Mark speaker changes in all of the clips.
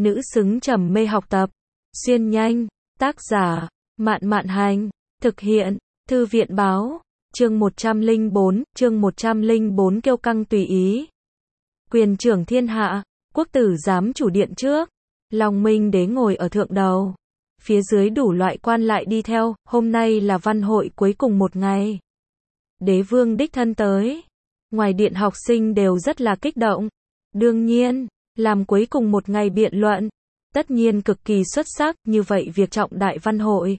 Speaker 1: nữ xứng trầm mê học tập. Xuyên nhanh, tác giả, Mạn Mạn Hành, thực hiện, Thư viện báo, chương 104 kiêu căng tùy ý. Quyền trưởng thiên hạ, quốc tử giám chủ điện trước, Long Minh đế ngồi ở thượng đầu. Phía dưới đủ loại quan lại đi theo, hôm nay là văn hội cuối cùng một ngày. Đế vương đích thân tới. Ngoài điện học sinh đều rất là kích động. Đương nhiên, làm cuối cùng một ngày biện luận, tất nhiên cực kỳ xuất sắc, như vậy việc trọng đại văn hội.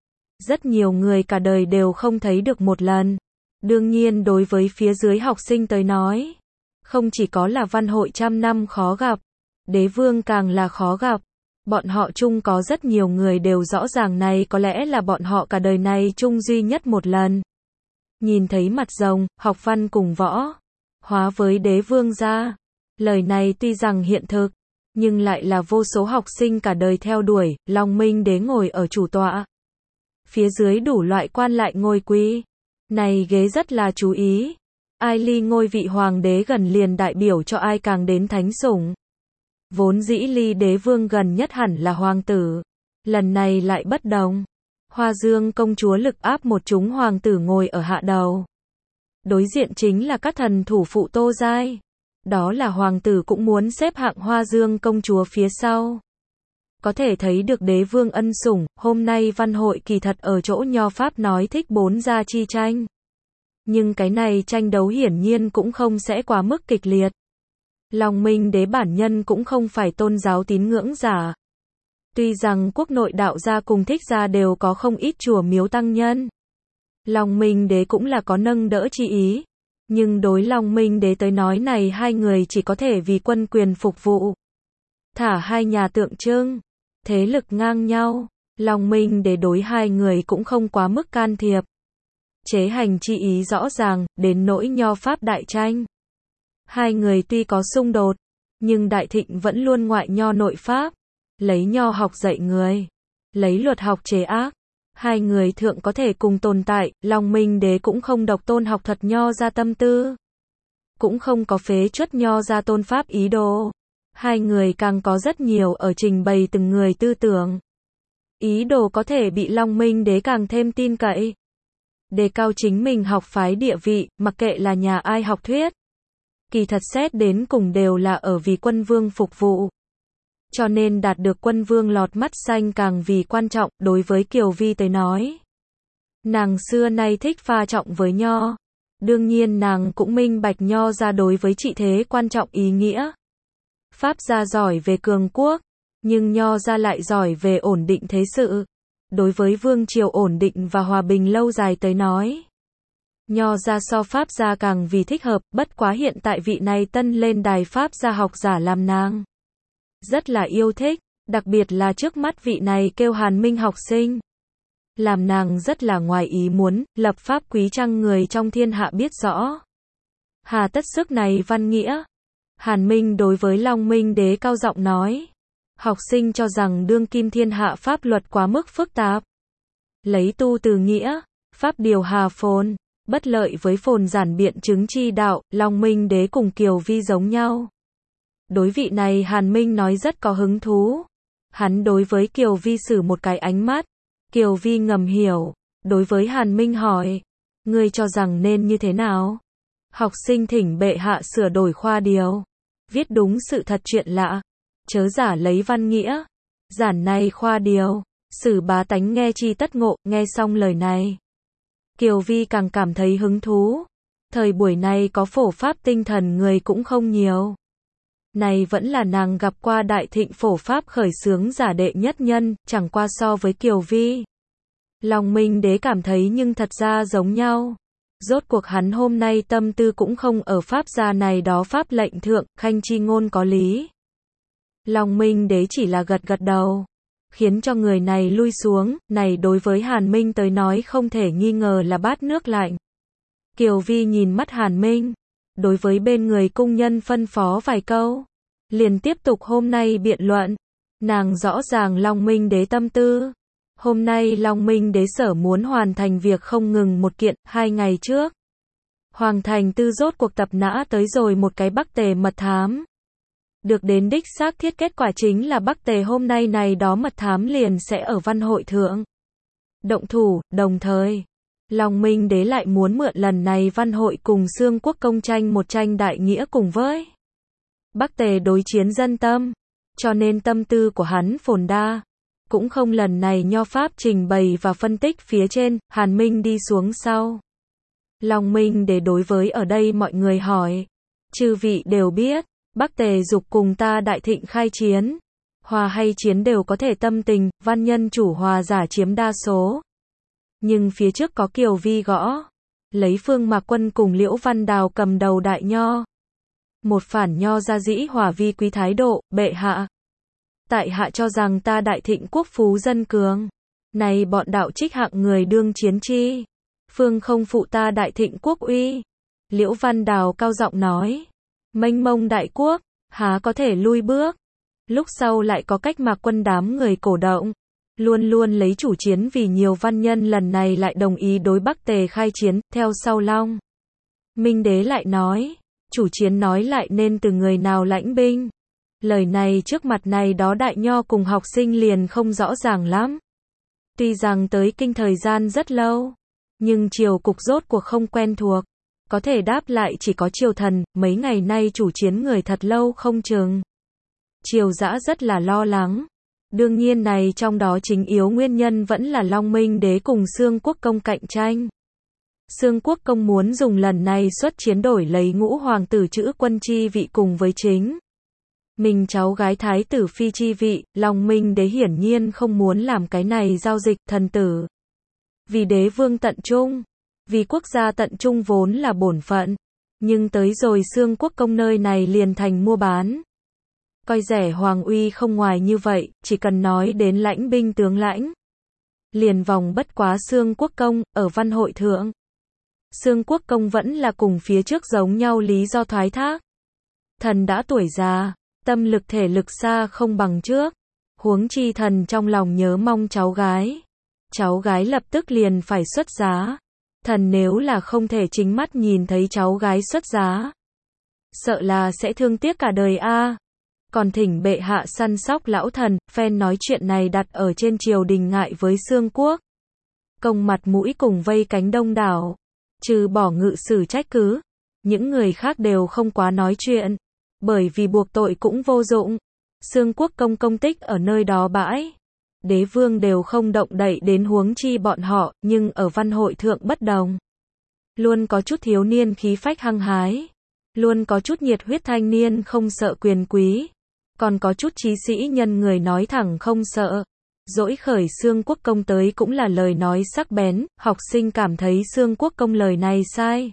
Speaker 1: Rất nhiều người cả đời đều không thấy được một lần. Đương nhiên đối với phía dưới học sinh tới nói, không chỉ có là văn hội trăm năm khó gặp, đế vương càng là khó gặp. Bọn họ chung có rất nhiều người đều rõ ràng này có lẽ là bọn họ cả đời này chung duy nhất một lần. Nhìn thấy mặt rồng, học văn cùng võ, hóa với đế vương ra. Lời này tuy rằng hiện thực, nhưng lại là vô số học sinh cả đời theo đuổi. Long Minh đế ngồi ở chủ tọa. Phía dưới đủ loại quan lại ngồi quý. Này ghế rất là chú ý. Ai ly ngôi vị hoàng đế gần liền đại biểu cho ai càng đến thánh sủng. Vốn dĩ ly đế vương gần nhất hẳn là hoàng tử. Lần này lại bất đồng. Hoa Dương công chúa lực áp một chúng hoàng tử ngồi ở hạ đầu. Đối diện chính là các thần thủ phụ Tô Giai. Đó là hoàng tử cũng muốn xếp hạng Hoa Dương công chúa phía sau. Có thể thấy được đế vương ân sủng, hôm nay văn hội kỳ thật ở chỗ nho pháp nói thích bốn gia chi tranh. Nhưng cái này tranh đấu hiển nhiên cũng không sẽ quá mức kịch liệt. Long Minh đế bản nhân cũng không phải tôn giáo tín ngưỡng giả. Tuy rằng quốc nội đạo gia cùng thích gia đều có không ít chùa miếu tăng nhân. Long Minh đế cũng là có nâng đỡ chi ý. Nhưng đối Long Minh đế tới nói này hai người chỉ có thể vì quân quyền phục vụ. Thả hai nhà tượng trưng, thế lực ngang nhau, Long Minh đế đối hai người cũng không quá mức can thiệp. Chế hành chi ý rõ ràng, đến nỗi nho pháp đại tranh. Hai người tuy có xung đột, nhưng Đại Thịnh vẫn luôn ngoại nho nội pháp, lấy nho học dạy người, lấy luật học chế ác. Hai người thượng có thể cùng tồn tại, Long Minh đế cũng không độc tôn học thuật nho ra tâm tư. Cũng không có phế truất nho ra tôn pháp ý đồ. Hai người càng có rất nhiều ở trình bày từng người tư tưởng. Ý đồ có thể bị Long Minh đế càng thêm tin cậy. Đề cao chính mình học phái địa vị, mặc kệ là nhà ai học thuyết. Kỳ thật xét đến cùng đều là ở vì quân vương phục vụ. Cho nên đạt được quân vương lọt mắt xanh càng vì quan trọng. Đối với Kiều Vi tới nói, nàng xưa nay thích pha trọng với nho. Đương nhiên nàng cũng minh bạch nho ra đối với trị thế quan trọng ý nghĩa. Pháp gia giỏi về cường quốc, nhưng nho ra lại giỏi về ổn định thế sự. Đối với vương triều ổn định và hòa bình lâu dài tới nói, nho ra so pháp gia càng vì thích hợp. Bất quá hiện tại vị này tân lên đài pháp gia học giả làm nàng rất là yêu thích, đặc biệt là trước mắt vị này kêu Hàn Minh học sinh. Làm nàng rất là ngoài ý muốn, lập pháp quý trăng người trong thiên hạ biết rõ. Hà tất sức này văn nghĩa. Hàn Minh đối với Long Minh đế cao giọng nói. Học sinh cho rằng đương kim thiên hạ pháp luật quá mức phức tạp. Lấy tu từ nghĩa, pháp điều hà phồn, bất lợi với phồn giản biện chứng chi đạo. Long Minh đế cùng Kiều Vi giống nhau. Đối vị này Hàn Minh nói rất có hứng thú. Hắn đối với Kiều Vi sử một cái ánh mắt. Kiều Vi ngầm hiểu. Đối với Hàn Minh hỏi. Ngươi cho rằng nên như thế nào? Học sinh thỉnh bệ hạ sửa đổi khoa điều. Viết đúng sự thật chuyện lạ. Chớ giả lấy văn nghĩa. Giản này khoa điều. Sử bá tánh nghe chi tất ngộ. Nghe xong lời này, Kiều Vi càng cảm thấy hứng thú. Thời buổi này có phổ pháp tinh thần người cũng không nhiều. Này vẫn là nàng gặp qua Đại Thịnh phổ pháp khởi xướng giả đệ nhất nhân, chẳng qua so với Kiều Vi. Long Minh đế cảm thấy nhưng thật ra giống nhau. Rốt cuộc hắn hôm nay tâm tư cũng không ở pháp gia này đó pháp lệnh thượng, khanh chi ngôn có lý. Long Minh đế chỉ là gật gật đầu, khiến cho người này lui xuống. Này đối với Hàn Minh tới nói không thể nghi ngờ là bát nước lạnh. Kiều Vi nhìn mắt Hàn Minh, đối với bên người cung nhân phân phó vài câu, liền tiếp tục hôm nay biện luận. Nàng rõ ràng Long Minh đế tâm tư. Hôm nay Long Minh đế sở muốn hoàn thành việc không ngừng một kiện. 2 ngày trước, Hoàng thành tư rốt cuộc tập nã tới rồi một cái Bắc Tề mật thám. Được đến đích xác thiết kết quả chính là Bắc Tề hôm nay này đó mật thám liền sẽ ở văn hội thượng động thủ, đồng thời Long Minh Đế lại muốn mượn lần này văn hội cùng Xương Quốc công tranh một tranh đại nghĩa cùng với Bắc Tề đối chiến dân tâm, cho nên tâm tư của hắn phồn đa, cũng không lần này nho pháp trình bày và phân tích phía trên, Hàn Minh đi xuống sau. Long Minh Đế đối với ở đây mọi người hỏi, chư vị đều biết, Bắc Tề dục cùng ta Đại Thịnh khai chiến, hòa hay chiến đều có thể tâm tình, văn nhân chủ hòa giả chiếm đa số. Nhưng phía trước có Kiều Vi gõ, lấy Phương Mạc Quân cùng Liễu Văn Đào cầm đầu đại nho. Một phản nho ra dĩ hòa vi quý thái độ, bệ hạ. Tại hạ cho rằng ta Đại Thịnh quốc phú dân cường. Này bọn đạo trích hạng người đương chiến chi. Phương không phụ ta Đại Thịnh quốc uy. Liễu Văn Đào cao giọng nói. Mênh mông đại quốc, há có thể lui bước. Lúc sau lại có Cách Mạc Quân đám người cổ động. Luôn luôn lấy chủ chiến vì nhiều văn nhân lần này lại đồng ý đối Bắc Tề khai chiến, theo sau Long Minh Đế lại nói, chủ chiến nói lại nên từ người nào lãnh binh. Lời này trước mặt này đó đại nho cùng học sinh liền không rõ ràng lắm. Tuy rằng tới kinh thời gian rất lâu, nhưng triều cục rốt cuộc không quen thuộc. Có thể đáp lại chỉ có triều thần, mấy ngày nay chủ chiến người thật lâu không chừng. Triều dã rất là lo lắng. Đương nhiên này trong đó chính yếu nguyên nhân vẫn là Long Minh Đế cùng Xương Quốc công cạnh tranh. Xương Quốc công muốn dùng lần này xuất chiến đổi lấy ngũ hoàng tử chữ quân chi vị cùng với chính mình cháu gái thái tử phi chi vị, Long Minh Đế hiển nhiên không muốn làm cái này giao dịch, thần tử. Vì đế vương tận trung, vì quốc gia tận trung vốn là bổn phận, nhưng tới rồi Xương Quốc công nơi này liền thành mua bán. Coi rẻ hoàng uy không ngoài như vậy, chỉ cần nói đến lãnh binh tướng lãnh. Liền vòng bất quá Xương Quốc công, ở văn hội thượng. Xương Quốc công vẫn là cùng phía trước giống nhau lý do thoái thác. Thần đã tuổi già, tâm lực thể lực xa không bằng trước. Huống chi thần trong lòng nhớ mong cháu gái. Cháu gái lập tức liền phải xuất giá. Thần nếu là không thể chính mắt nhìn thấy cháu gái xuất giá, sợ là sẽ thương tiếc cả đời a. Còn thỉnh bệ hạ săn sóc lão thần, phen nói chuyện này đặt ở trên triều đình ngại với Xương Quốc công mặt mũi cùng vây cánh đông đảo. Trừ bỏ ngự sử trách cứ, những người khác đều không quá nói chuyện, bởi vì buộc tội cũng vô dụng. Xương Quốc công công tích ở nơi đó bãi, đế vương đều không động đậy đến, huống chi bọn họ, nhưng ở văn hội thượng bất đồng. Luôn có chút thiếu niên khí phách hăng hái, luôn có chút nhiệt huyết thanh niên không sợ quyền quý, còn có chút trí sĩ nhân người nói thẳng không sợ. Dỗi khởi Xương Quốc công tới cũng là lời nói sắc bén, học sinh cảm thấy Xương Quốc công lời này sai.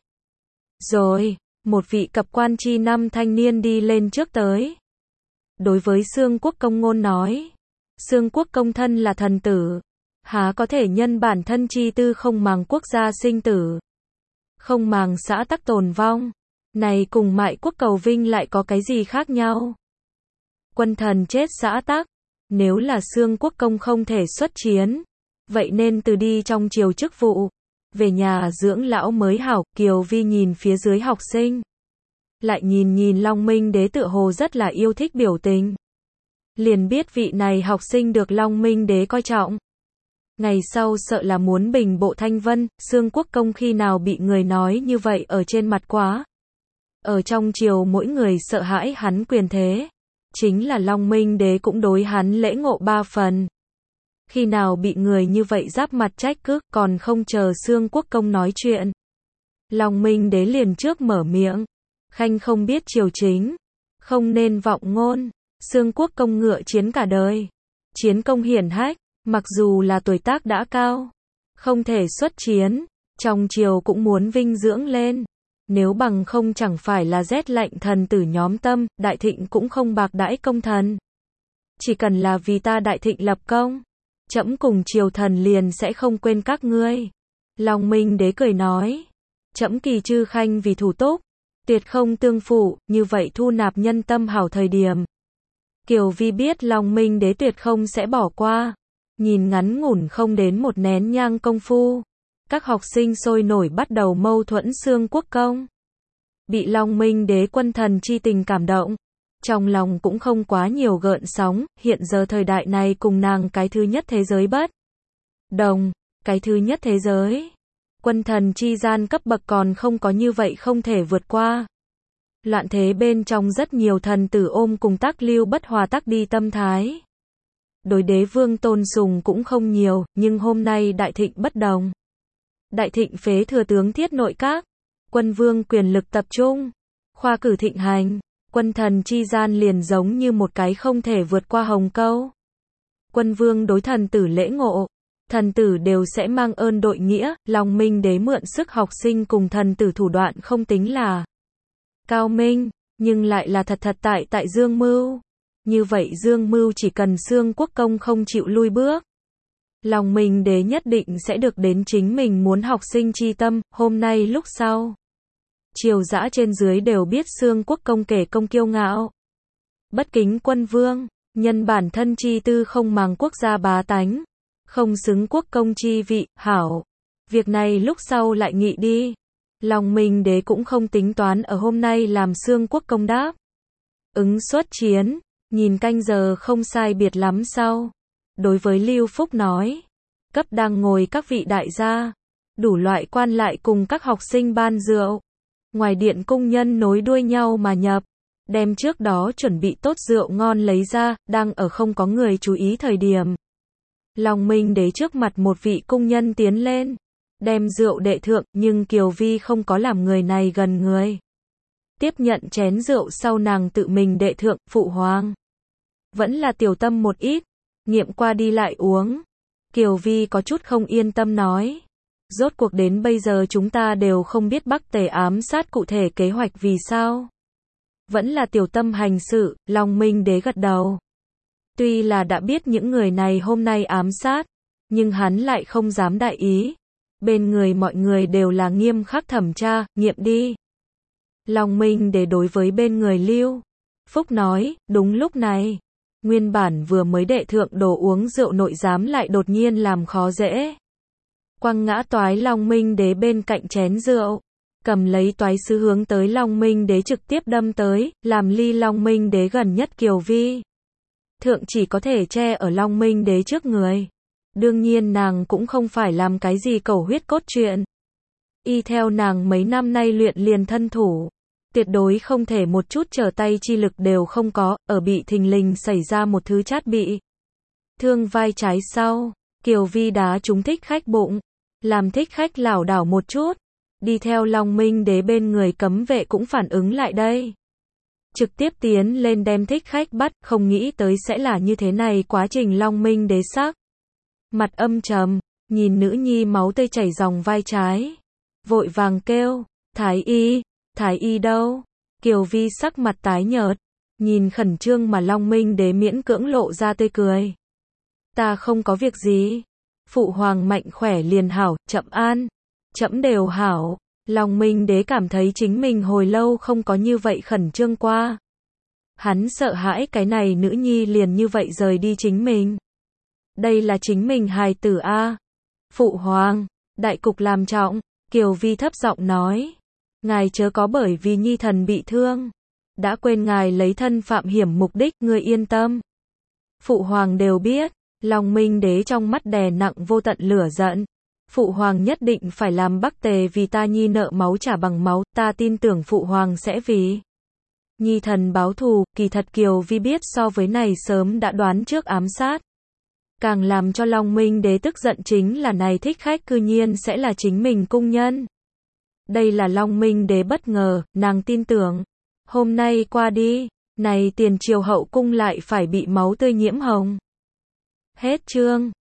Speaker 1: Rồi, một vị cập quan chi năm thanh niên đi lên trước tới. Đối với Xương Quốc công ngôn nói, Xương Quốc công thân là thần tử, há có thể nhân bản thân chi tư không màng quốc gia sinh tử, không màng xã tắc tồn vong, này cùng mại quốc cầu vinh lại có cái gì khác nhau? Quân thần chết xã tắc, nếu là Xương Quốc công không thể xuất chiến, vậy nên từ đi trong triều chức vụ, về nhà dưỡng lão mới hảo. Kiều Vi nhìn phía dưới học sinh, lại nhìn Long Minh Đế tựa hồ rất là yêu thích biểu tình. Liền biết vị này học sinh được Long Minh Đế coi trọng. Ngày sau sợ là muốn bình bộ thanh vân, Xương Quốc công khi nào bị người nói như vậy ở trên mặt quá. Ở trong triều mỗi người sợ hãi hắn quyền thế. Chính là Long Minh Đế cũng đối hắn lễ ngộ ba phần. Khi nào bị người như vậy giáp mặt trách cứ, còn không chờ Xương Quốc công nói chuyện. Long Minh Đế liền trước mở miệng. Khanh không biết triều chính, không nên vọng ngôn. Xương Quốc công ngựa chiến cả đời, chiến công hiển hách, mặc dù là tuổi tác đã cao, không thể xuất chiến, trong triều cũng muốn vinh dưỡng lên. Nếu bằng không chẳng phải là rét lạnh thần tử nhóm tâm, Đại Thịnh cũng không bạc đãi công thần. Chỉ cần là vì ta Đại Thịnh lập công, trẫm cùng triều thần liền sẽ không quên các ngươi. Long Minh Đế cười nói, trẫm kỳ chư khanh vì thủ túc, tuyệt không tương phụ, như vậy thu nạp nhân tâm hảo thời điểm. Kiều Vi biết Long Minh Đế tuyệt không sẽ bỏ qua, nhìn ngắn ngủn không đến một nén nhang công phu. Các học sinh sôi nổi bắt đầu mâu thuẫn Xương Quốc công. Bị Long Minh Đế quân thần chi tình cảm động, Trong lòng cũng không quá nhiều gợn sóng, hiện giờ thời đại này cùng nàng cái thứ nhất thế giới bất đồng, cái thứ nhất thế giới. Quân thần chi gian cấp bậc còn không có như vậy không thể vượt qua. Loạn thế bên trong rất nhiều thần tử ôm cùng tác lưu bất hòa tắc đi tâm thái. Đối đế vương tôn sùng cũng không nhiều, nhưng hôm nay đại thịnh bất đồng. Đại thịnh phế thừa tướng thiết nội các, quân vương quyền lực tập trung, khoa cử thịnh hành, quân thần chi gian liền giống như một cái không thể vượt qua hồng câu. Quân vương đối thần tử lễ ngộ, thần tử đều sẽ mang ơn đội nghĩa, Long Minh đế mượn sức học sinh cùng thần tử thủ đoạn không tính là cao minh, nhưng lại là thật tại Dương Mưu. Như vậy Dương Mưu chỉ cần Xương Quốc Công không chịu lui bước, Long Minh đế nhất định sẽ được đến chính mình muốn học sinh chi tâm. Hôm nay lúc sau, triều dã trên dưới đều biết Xương Quốc Công kể công kiêu ngạo, bất kính quân vương, nhân bản thân chi tư không màng quốc gia bá tánh, không xứng quốc công chi vị. Hảo, việc này lúc sau lại nghị đi. Long Minh đế cũng không tính toán ở hôm nay làm Xương Quốc Công đáp ứng xuất chiến. Nhìn canh giờ không sai biệt lắm sau, đối với Lưu Phúc nói, cấp đang ngồi các vị đại gia, đủ loại quan lại cùng các học sinh ban rượu. Ngoài điện cung nhân nối đuôi nhau mà nhập, đem trước đó chuẩn bị tốt rượu ngon lấy ra, đang ở không có người chú ý thời điểm. Long Minh đế trước mặt một vị cung nhân tiến lên, đem rượu đệ thượng, nhưng Kiều Vi không có làm người này gần người. Tiếp nhận chén rượu sau nàng tự mình đệ thượng, phụ hoàng. Vẫn là tiểu tâm một ít, nghiệm qua đi lại uống. Kiều Vi có chút không yên tâm nói. Rốt cuộc đến bây giờ chúng ta đều không biết Bắc Tề ám sát cụ thể kế hoạch vì sao. Vẫn là tiểu tâm hành sự, Long Minh đế gật đầu. Tuy là đã biết những người này hôm nay ám sát, nhưng hắn lại không dám đại ý. Bên người mọi người đều là nghiêm khắc thẩm tra, nghiệm đi. Long Minh đế đối với bên người Lưu Phúc nói, đúng lúc này, nguyên bản vừa mới đệ thượng đồ uống rượu nội giám lại đột nhiên làm khó dễ. Quăng ngã toái Long Minh đế bên cạnh chén rượu, cầm lấy toái sứ hướng tới Long Minh đế trực tiếp đâm tới, làm ly Long Minh đế gần nhất Kiều Vi. Thượng chỉ có thể che ở Long Minh đế trước người. Đương nhiên nàng cũng không phải làm cái gì cầu huyết cốt truyện. Y theo nàng mấy năm nay luyện liền thân thủ, tuyệt đối không thể một chút trở tay chi lực đều không có, ở bị thình lình xảy ra một thứ chát bị thương vai trái sau, Kiều Vi đá trúng thích khách bụng, làm thích khách lảo đảo một chút, đi theo Long Minh đế bên người cấm vệ cũng phản ứng lại đây. Trực tiếp tiến lên đem thích khách bắt, không nghĩ tới sẽ là như thế này quá trình. Long Minh đế sắc mặt âm trầm, nhìn nữ nhi máu tươi chảy dòng vai trái, vội vàng kêu, Thái y đâu? Kiều Vi sắc mặt tái nhợt, nhìn khẩn trương mà Long Minh đế miễn cưỡng lộ ra tươi cười. Ta không có việc gì. Phụ hoàng mạnh khỏe liền hảo, chậm an. Chậm đều hảo. Long Minh đế cảm thấy chính mình hồi lâu không có như vậy khẩn trương qua. Hắn sợ hãi cái này nữ nhi liền như vậy rời đi chính mình. Đây là chính mình hài tử a. Phụ hoàng, đại cục làm trọng, Kiều Vi thấp giọng nói. Ngài chớ có bởi vì nhi thần bị thương, đã quên ngài lấy thân phạm hiểm mục đích, ngươi yên tâm. Phụ hoàng đều biết. Long Minh đế trong mắt đè nặng vô tận lửa giận. Phụ hoàng nhất định phải làm Bắc Tề vì ta nhi nợ máu trả bằng máu, ta tin tưởng phụ hoàng sẽ vì nhi thần báo thù. Kỳ thật Kiều Vi biết so với này sớm đã đoán trước ám sát. Càng làm cho Long Minh đế tức giận chính là này thích khách cư nhiên sẽ là chính mình cung nhân. Đây là Long Minh đế bất ngờ, nàng tin tưởng. Hôm nay qua đi, này tiền triều hậu cung lại phải bị máu tươi nhiễm hồng. Hết chương.